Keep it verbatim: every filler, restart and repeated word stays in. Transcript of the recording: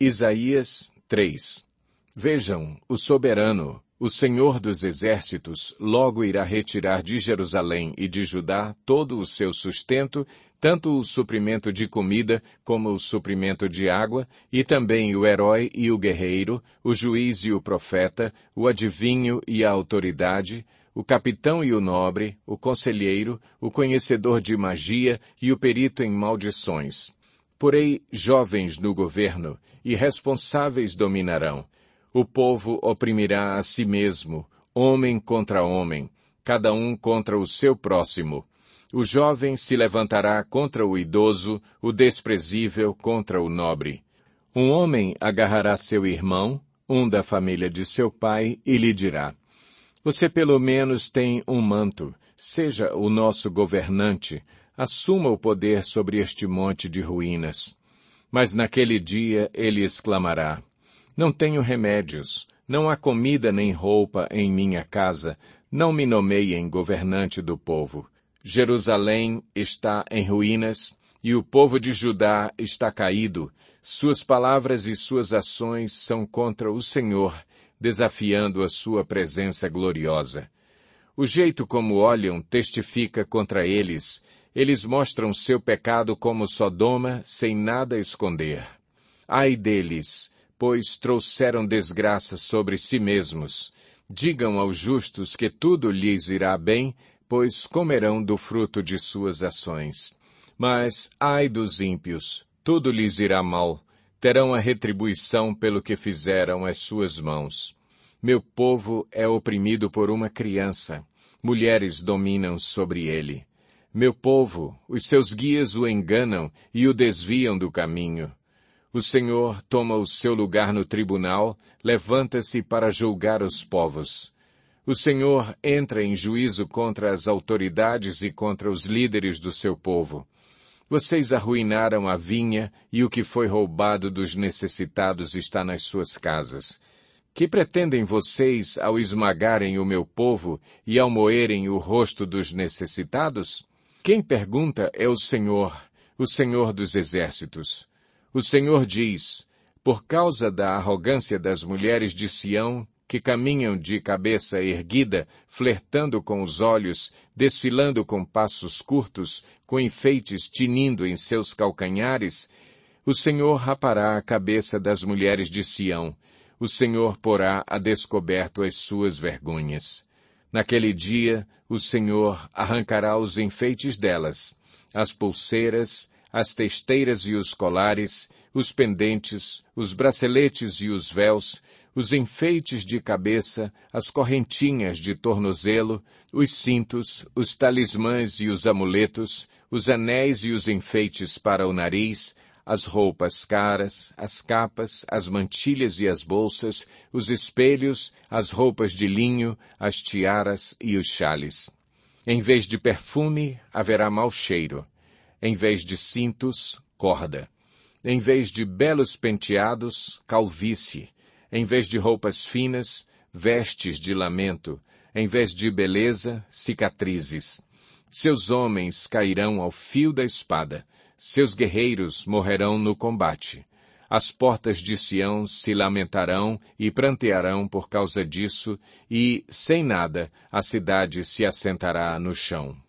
Isaías três. Vejam, o soberano, o Senhor dos exércitos, logo irá retirar de Jerusalém e de Judá todo o seu sustento, tanto o suprimento de comida como o suprimento de água, e também o herói e o guerreiro, o juiz e o profeta, o adivinho e a autoridade, o capitão e o nobre, o conselheiro, o conhecedor de magia e o perito em maldições. Porém, jovens no governo e responsáveis dominarão. O povo oprimirá a si mesmo, homem contra homem, cada um contra o seu próximo. O jovem se levantará contra o idoso, o desprezível contra o nobre. Um homem agarrará seu irmão, um da família de seu pai, e lhe dirá: Você pelo menos tem um manto, seja o nosso governante, assuma o poder sobre este monte de ruínas. Mas naquele dia ele exclamará: Não tenho remédios, não há comida nem roupa em minha casa, não me nomeiem governante do povo. Jerusalém está em ruínas, e o povo de Judá está caído. Suas palavras e suas ações são contra o Senhor, desafiando a sua presença gloriosa. O jeito como olham testifica contra eles. Eles mostram seu pecado como Sodoma, sem nada esconder. Ai deles, pois trouxeram desgraça sobre si mesmos. Digam aos justos que tudo lhes irá bem, pois comerão do fruto de suas ações. Mas, ai dos ímpios, tudo lhes irá mal, terão a retribuição pelo que fizeram as suas mãos. Meu povo é oprimido por uma criança, mulheres dominam sobre ele. Meu povo, os seus guias o enganam e o desviam do caminho. O Senhor toma o seu lugar no tribunal, levanta-se para julgar os povos. O Senhor entra em juízo contra as autoridades e contra os líderes do seu povo. Vocês arruinaram a vinha e o que foi roubado dos necessitados está nas suas casas. Que pretendem vocês ao esmagarem o meu povo e ao moerem o rosto dos necessitados? Quem pergunta é o Senhor, o Senhor dos exércitos. O Senhor diz: Por causa da arrogância das mulheres de Sião, que caminham de cabeça erguida, flertando com os olhos, desfilando com passos curtos, com enfeites tinindo em seus calcanhares, o Senhor rapará a cabeça das mulheres de Sião. O Senhor porá a descoberto as suas vergonhas. Naquele dia, o Senhor arrancará os enfeites delas, as pulseiras, as testeiras e os colares, os pendentes, os braceletes e os véus, os enfeites de cabeça, as correntinhas de tornozelo, os cintos, os talismãs e os amuletos, os anéis e os enfeites para o nariz, as roupas caras, as capas, as mantilhas e as bolsas, os espelhos, as roupas de linho, as tiaras e os xales. Em vez de perfume, haverá mau cheiro. Em vez de cintos, corda. Em vez de belos penteados, calvície. Em vez de roupas finas, vestes de lamento. Em vez de beleza, cicatrizes. Seus homens cairão ao fio da espada. Seus guerreiros morrerão no combate. As portas de Sião se lamentarão e prantearão por causa disso, e, sem nada, a cidade se assentará no chão.